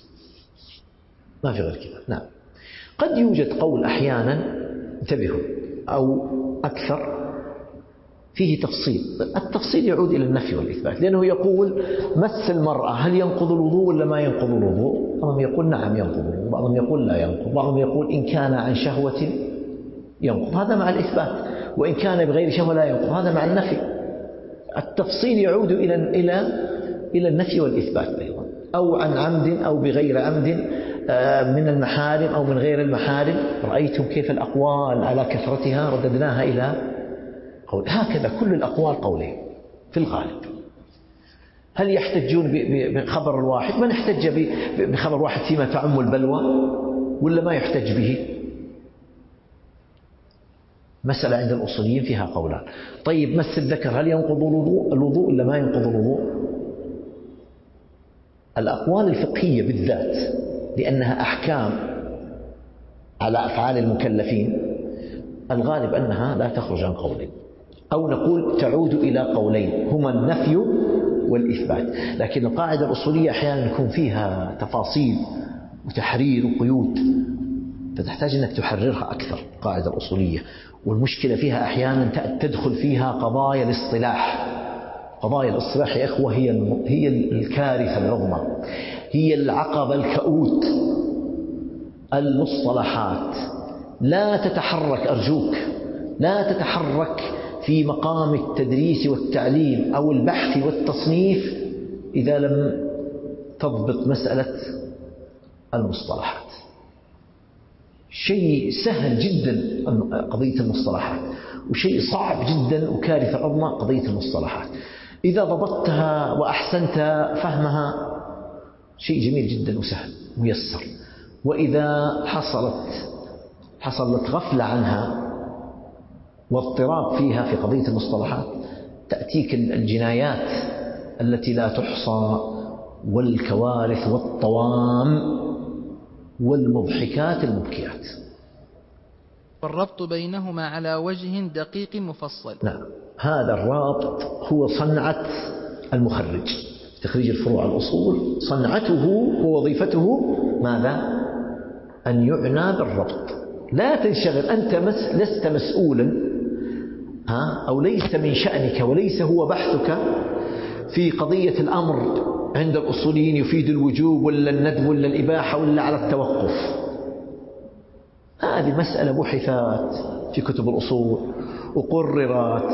ما في غير كذا. نعم، قد يوجد قول أحيانا، انتبهوا، أو أكثر فيه تفصيل. التفصيل يعود إلى النفي والإثبات، لأنه يقول مس المرأة هل ينقض الوضوء ولا ما ينقض الوضوء؟ بعضهم يقول نعم ينقض الوضوء، بعضهم يقول لا ينقض، بعضهم يقول إن كان عن شهوة ينقض، هذا مع الإثبات، وإن كان بغير شهوة لا ينقض، هذا مع النفي. التفصيل يعود إلى النفي والإثبات أيضا، أو عن عمد أو بغير عمد، من المحارم أو من غير المحارم. رأيتم كيف الأقوال على كثرتها رددناها إلى قول. هكذا كل الأقوال قولين في الغالب. هل يحتجون بخبر الواحد؟ من احتج بخبر واحد فيما تعم البلوى ولا ما يحتج به؟ مسألة عند الأصوليين فيها قولان. طيب مس الذكر هل ينقض الوضوء ولا ما ينقض الوضوء؟ الأقوال الفقهية بالذات لأنها أحكام على أفعال المكلفين، الغالب أنها لا تخرج عن قولين، أو نقول تعود إلى قولين هما النفي والإثبات. لكن القاعدة الأصولية أحيانا يكون فيها تفاصيل وتحرير وقيود، فتحتاج أنك تحررها أكثر القاعدة الأصولية. والمشكلة فيها أحيانا تدخل فيها قضايا الاصطلاح. قضايا الاصطلاح يا إخوة هي الكارثة العظمى، هي العقبة الكؤوت. المصطلحات لا تتحرك، أرجوك لا تتحرك في مقام التدريس والتعليم أو البحث والتصنيف إذا لم تضبط مسألة المصطلحات. شيء سهل جدا قضية المصطلحات، وشيء صعب جدا وكارثة عظمى قضية المصطلحات. إذا ضبطتها وأحسنت فهمها شيء جميل جدا وسهل ميسر، وإذا حصلت غفلة عنها واضطراب فيها في قضية المصطلحات تأتيك الجنايات التي لا تحصى والكوارث والطوام والمضحكات المبكيات. والربط بينهما على وجه دقيق مفصل. نعم، هذا الرابط هو صنعة المخرج، تخريج الفروع الأصول صنعته ووظيفته ماذا؟ أن يعنى بالربط. لا تنشغل، أنت لست مسؤولا أو ليس من شأنك وليس هو بحثك في قضية الأمر عند الأصوليين يفيد الوجوب ولا الندب ولا الإباحة ولا على التوقف. هذه مسألة بحثت في كتب الأصول وقررت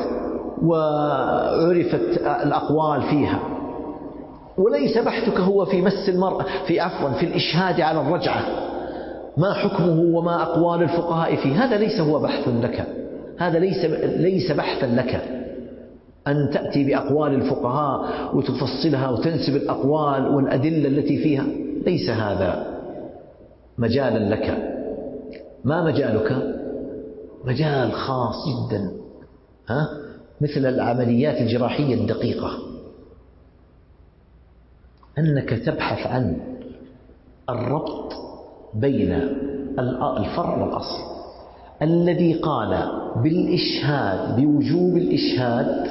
وعرفت الأقوال فيها، وليس بحثك هو في مس المرأة في الإشهاد على الرجعة، ما حكمه وما أقوال الفقهاء فيه. هذا ليس هو بحث لك، هذا ليس بحثا لك أن تأتي بأقوال الفقهاء وتفصلها وتنسب الأقوال والأدلة التي فيها. ليس هذا مجالا لك. ما مجالك؟ مجال خاص جدا، مثل العمليات الجراحية الدقيقة، أنك تبحث عن الربط بين الفرع والأصل. الذي قال بالإشهاد بوجوب الإشهاد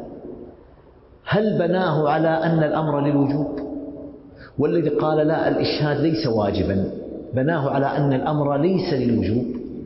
هل بناه على أن الأمر للوجوب؟ والذي قال لا الإشهاد ليس واجبا بناه على أن الأمر ليس للوجوب.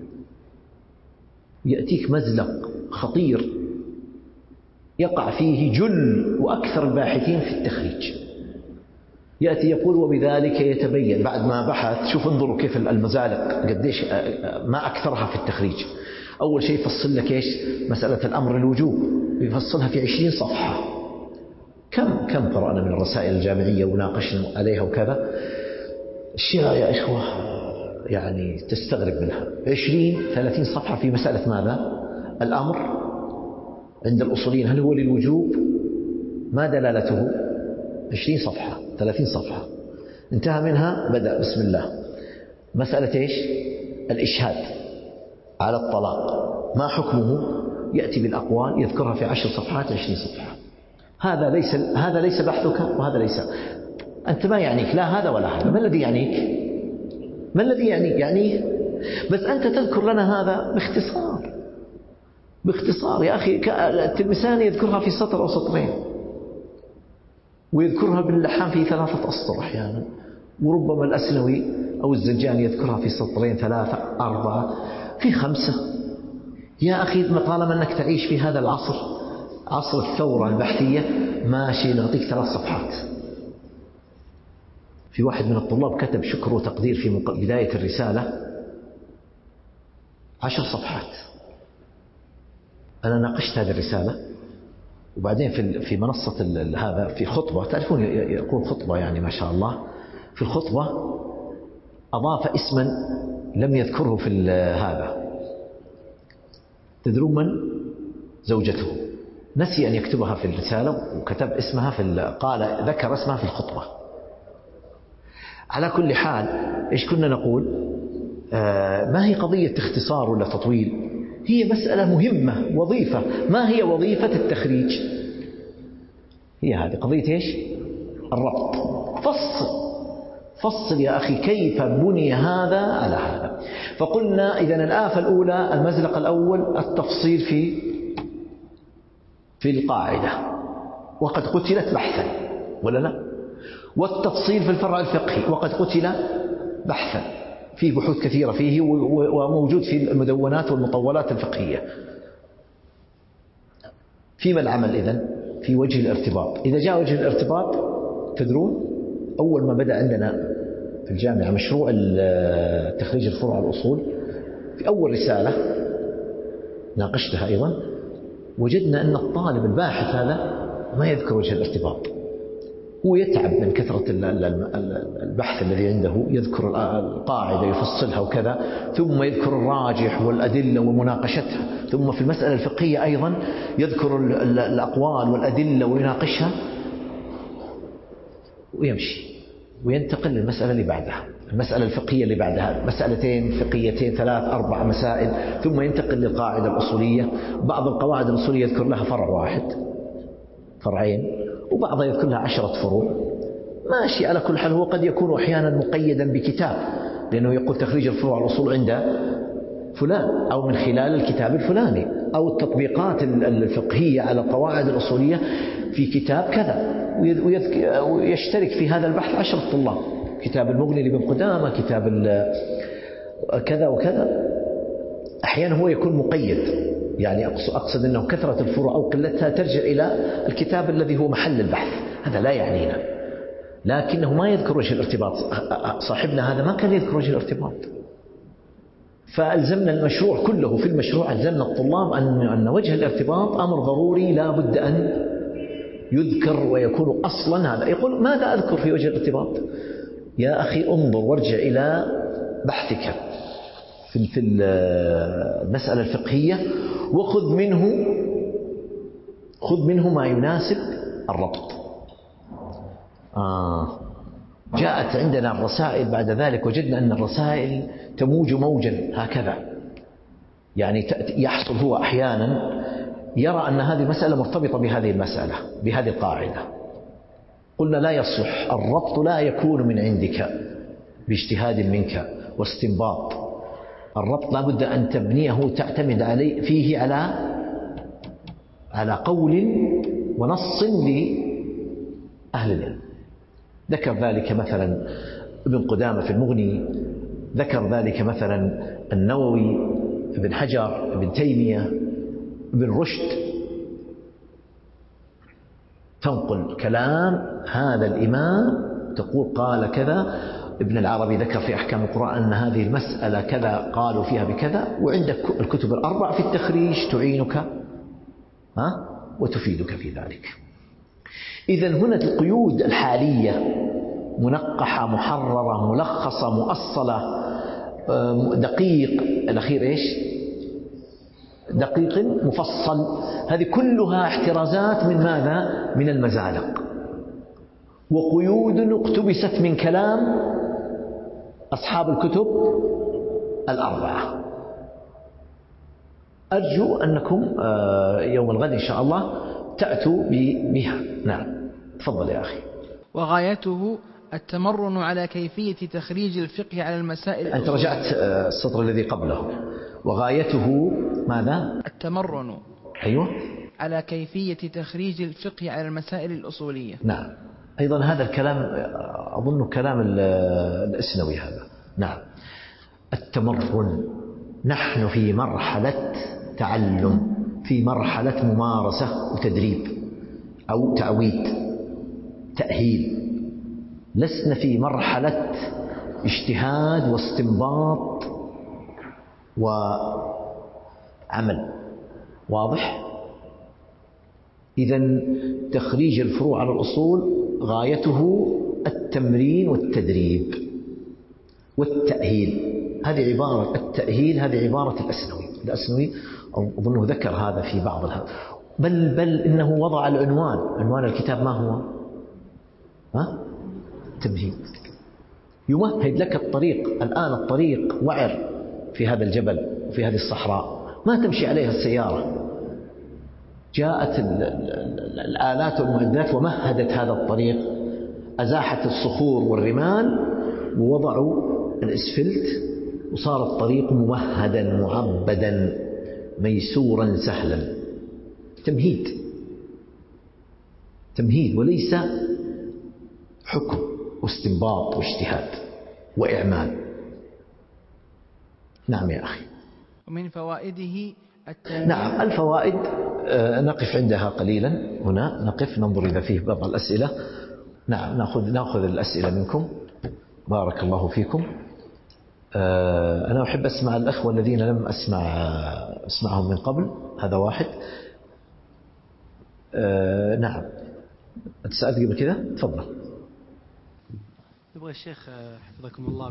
يأتيك مزلق خطير يقع فيه جل وأكثر الباحثين في التخريج. يأتي يقول وبذلك يتبين، بعد ما بحث، شوف انظروا كيف المزالق قديش ما أكثرها في التخريج. أول شيء يفصل لك إيش؟ مسألة الأمر الوجوب، يفصلها في 20 صفحة. كم قرأنا من الرسائل الجامعية وناقشنا عليها وكذا، أشياء يا إخوة يعني تستغرب منها. 20-30 صفحة في مسألة ماذا؟ الأمر عند الأصوليين هل هو للوجوب؟ ما دلالته؟ 20 صفحة 30 صفحة. انتهى منها بدأ بسم الله. مسألة إيش؟ الإشهاد على الطلاق ما حكمه؟ يأتي بالأقوال يذكرها في 10 صفحات 20 صفحة. هذا ليس بحثك، وهذا ليس. أنت ما يعنيك لا هذا ولا هذا. ما الذي يعنيك؟ ما الذي يعنيه؟ بس أنت تذكر لنا هذا باختصار يا أخي. التلمساني يذكرها في سطر أو سطرين، ويذكرها باللحام في 3 أسطر أحيانا، وربما الأسنوي أو الزنجاني يذكرها في سطرين 3 4 في 5. يا أخي طالما أنك تعيش في هذا العصر، عصر الثورة البحثية، ماشي نعطيك 3 صفحات. في واحد من الطلاب كتب شكر وتقدير في بداية الرسالة 10 صفحات. أنا ناقشت هذه الرسالة، وبعدين في منصة هذا في خطبة، تعرفون يقول خطبة يعني ما شاء الله، في الخطبة أضاف اسما لم يذكره في هذا. تدرون من؟ زوجته. نسي أن يكتبها في الرسالة وكتب اسمها قال ذكر اسمها في الخطبة. على كل حال إيش كنا نقول؟ ما هي قضية اختصار ولا تطويل، هي مسألة مهمة، وظيفة. ما هي وظيفة التخريج؟ هي هذه قضية إيش؟ الربط. فصل يا أخي كيف بني هذا على هذا. فقلنا إذن الآفة الأولى، المزلق الأول، التفصيل في القاعدة، وقد قتلت بحثا ولا لا؟ والتفصيل في الفرع الفقهي، وقد قتل بحثا، في بحوث كثيرة فيه وموجود في المدونات والمطولات الفقهية. فيما العمل إذن؟ في وجه الارتباط. إذا جاء وجه الارتباط، تدرون أول ما بدأ عندنا في الجامعة مشروع تخريج الفروع الأصول، في أول رسالة ناقشتها أيضا، وجدنا أن الطالب الباحث هذا ما يذكر وجه الارتباط. ويتعب من كثرة البحث الذي عنده، يذكر القاعدة يفصلها وكذا، ثم يذكر الراجح والأدلة ومناقشتها، ثم في المسألة الفقهية أيضا يذكر الأقوال والأدلة ويناقشها ويمشي وينتقل للمسألة اللي بعدها، المسألة الفقهية اللي بعدها، مسألتين فقهيتين 3 4 مسائل، ثم ينتقل للقاعدة الأصولية. بعض القواعد الأصولية يذكر لها فرع واحد، فرعين، وبعضها يذكر لها 10 فروع. ماشي، على كل حال هو قد يكون أحيانا مقيدا بكتاب، لأنه يقول تخريج الفروع الأصول عند فلان، أو من خلال الكتاب الفلاني، أو التطبيقات الفقهية على القواعد الأصولية في كتاب كذا، ويشترك في هذا البحث 10 طلاب، كتاب المغني لابن قدامة، كتاب كذا وكذا. أحيانا هو يكون مقيد، يعني أقصد أنه كثرة الفروع أو قلتها ترجع إلى الكتاب الذي هو محل البحث، هذا لا يعنينا، لكنه ما يذكر وجه الارتباط. صاحبنا هذا ما كان يذكر وجه الارتباط، فألزمنا المشروع كله، في المشروع ألزمنا الطلاب أن وجه الارتباط أمر ضروري لا بد أن يذكر ويكون أصلا. هذا يقول ماذا أذكر في وجه الارتباط؟ يا أخي انظر وارجع إلى بحثك في المسألة الفقهية، وخذ منه ما يناسب الربط. جاءت عندنا الرسائل بعد ذلك، وجدنا أن الرسائل تموج موجا هكذا، يعني يحصل هو أحيانا يرى أن هذه المسألة مرتبطة بهذه المسألة، بهذه القاعدة. قلنا لا يصح، الربط لا يكون من عندك باجتهاد منك واستنباط، الربط لا بد أن تبنيه تعتمد عليه فيه على قول ونص لأهل العلم. ذكر ذلك مثلا ابن قدامة في المغني، ذكر ذلك مثلا النووي، ابن حجر، ابن تيمية، ابن رشد. تنقل كلام هذا الإمام، تقول قال كذا. ابن العربي ذكر في أحكام القرآن أن هذه المسألة كذا، قالوا فيها بكذا. وعندك الكتب الأربع في التخريج تعينك وتفيدك في ذلك. إذن هنا القيود الحالية منقحة، محررة، ملخصة، مؤصلة، دقيق، الأخير إيش؟ دقيق مفصل. هذه كلها احترازات من ماذا؟ من المزالق، وقيود اقتبست من كلام أصحاب الكتب الأربعة. أرجو أنكم يوم الغد إن شاء الله تأتوا بها. نعم، تفضل يا أخي. وغايته التمرن على كيفية تخريج الفقه على المسائل. أنت رجعت السطر الذي قبله. وغايته ماذا؟ التمرن. أيوة. على كيفية تخريج الفقه على المسائل الأصولية. نعم، أيضا هذا الكلام أظن كلام الأسنوي هذا. نعم، التمرن. نحن في مرحلة تعلم، في مرحلة ممارسة وتدريب أو تعويد، تأهيل. لسنا في مرحلة اجتهاد واستنباط وعمل. واضح؟ إذن تخريج الفروع على الأصول غايته التمرين والتدريب والتأهيل. هذه عبارة التأهيل، هذه عبارة الأسنوي أظنه ذكر هذا في بعض بل إنه وضع العنوان، عنوان الكتاب ما هو؟ تمهيد. يمهد لك الطريق. الآن الطريق وعر في هذا الجبل وفي هذه الصحراء، ما تمشي عليها السيارة. جاءت الآلات والمعدات ومهدت هذا الطريق، أزاحت الصخور والرمال ووضعوا الإسفلت، وصار الطريق ممهدا معبدا ميسورا سهلا. تمهيد وليس حكم واستنباط واجتهاد وإعمال. نعم يا أخي. ومن فوائده نعم، الفوائد نقف عندها قليلا هنا، نقف ننظر إذا فيه بعض الأسئلة. نعم، نأخذ الأسئلة منكم. بارك الله فيكم. أنا أحب أسمع الأخوة الذين لم أسمعهم من قبل. هذا واحد. نعم، أنت سألت قبل كذا؟ تفضل. نبغى الشيخ حفظكم الله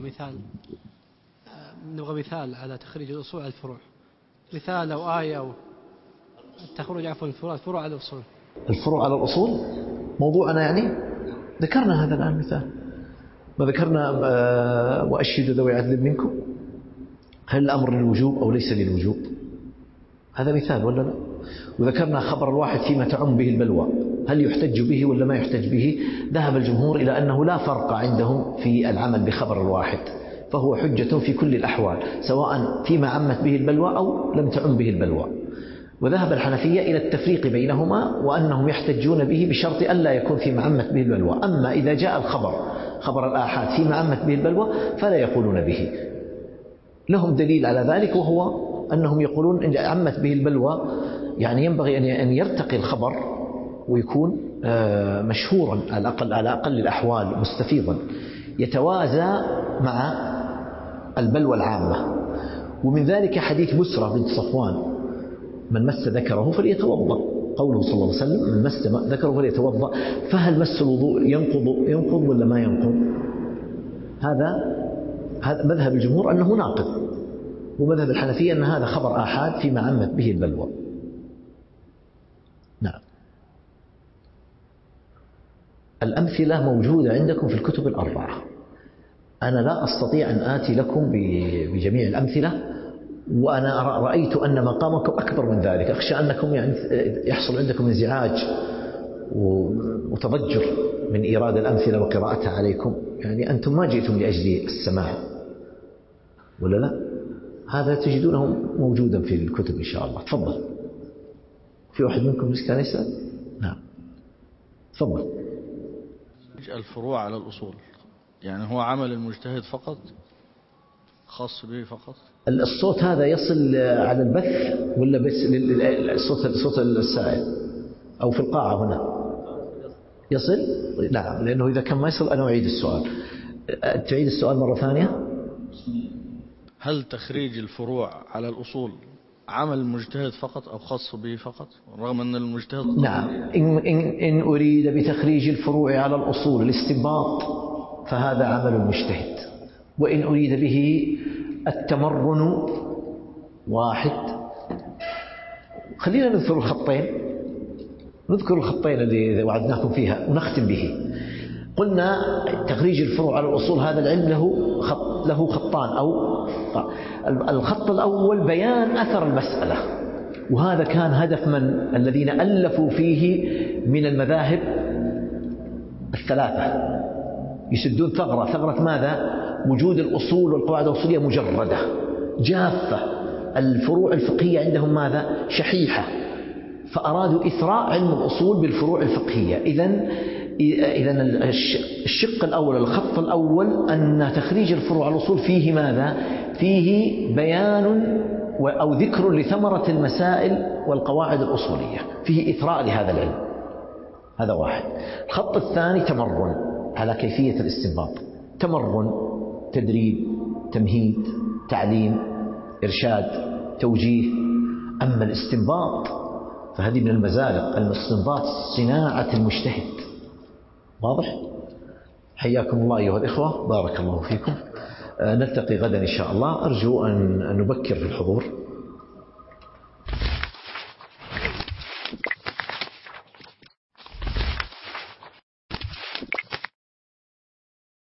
نبغى مثال على تخريج الأصول على الفروع، مثال أو آية أو تخرج الفروع على الأصول. الفروع على الأصول موضوعنا يعني، ذكرنا هذا الآن مثال، ما ذكرنا وأشهدوا ذوي عدل منكم، هل الأمر للوجوب أو ليس للوجوب؟ هذا مثال ولا لا؟ وذكرنا خبر الواحد فيما تعم به البلوى، هل يحتج به ولا ما يحتج به؟ ذهب الجمهور إلى أنه لا فرق عندهم في العمل بخبر الواحد، فهو حجة في كل الأحوال سواء فيما عمت به البلوى أو لم تعم به البلوى. وذهب الحنفية إلى التفريق بينهما وأنهم يحتجون به بشرط ألا يكون فيما عمت به البلوى. أما إذا جاء خبر الآحاد فيما عمت به البلوى فلا يقولون به. لهم دليل على ذلك، وهو أنهم يقولون إن عمت به البلوى يعني ينبغي أن يرتقي الخبر ويكون مشهورا على أقل الأحوال مستفيضا يتوازى مع البلوى العامة. ومن ذلك حديث بسرة بنت صفوان: من مس ذكره فليتوضأ، قوله صلى الله عليه وسلم: من مس ذكره فليتوضأ. فهل مس الوضوء ينقض ولا ما ينقض؟ هذا مذهب الجمهور أنه ناقض، ومذهب الحنفية أن هذا خبر آحاد فيما عمت به البلوى. نعم. الأمثلة موجودة عندكم في الكتب الأربعة، أنا لا أستطيع أن آتي لكم بجميع الأمثلة، وأنا رأيت أن مقامكم أكبر من ذلك، أخشى أنكم يعني يحصل عندكم انزعاج وتضجر من إيراد الأمثلة وقراءتها عليكم، يعني أنتم ما جئتم لأجل السماع ولا لا؟ هذا تجدونه موجودا في الكتب إن شاء الله. تفضل. في واحد منكم كان يسأل؟ نعم تفضل. الفروع على الأصول يعني هو عمل المجتهد فقط، خاص به فقط؟ الصوت هذا يصل على البث ولا بس صوت السائل أو في القاعة هنا يصل؟ نعم، لأنه إذا كان ما يصل أنا أعيد السؤال. تعيد السؤال مرة ثانية. هل تخريج الفروع على الأصول عمل المجتهد فقط أو خاص به فقط، رغم أن المجتهد؟ نعم، إن أريد بتخريج الفروع على الأصول الاستنباط فهذا عمل المجتهد، وإن أريد به التمرن واحد. خلينا نذكر الخطين اللي وعدناكم فيها ونختم به. قلنا تخريج الفروع على الأصول هذا العلم له خطان، أو الخط الأول بيان أثر المسألة، وهذا كان هدف الذين ألفوا فيه من المذاهب الثلاثة، يسدون ثغرة ماذا؟ وجود الأصول والقواعد الأصولية مجردة جافة، الفروع الفقهية عندهم ماذا؟ شحيحة، فأرادوا إثراء علم الأصول بالفروع الفقهية. إذن الشق الأول، الخط الأول، أن تخريج الفروع على الأصول فيه ماذا؟ فيه بيان أو ذكر لثمرة المسائل والقواعد الأصولية، فيه إثراء لهذا العلم. هذا واحد. الخط الثاني تمرن على كيفية الاستنباط، تمرن، تدريب، تمهيد، تعليم، إرشاد، توجيه. أما الاستنباط فهذه من المزالق، الاستنباط صناعة المجتهد. واضح؟ حياكم الله أيها الإخوة، بارك الله فيكم. نلتقي غدا إن شاء الله، أرجو أن نبكر في الحضور.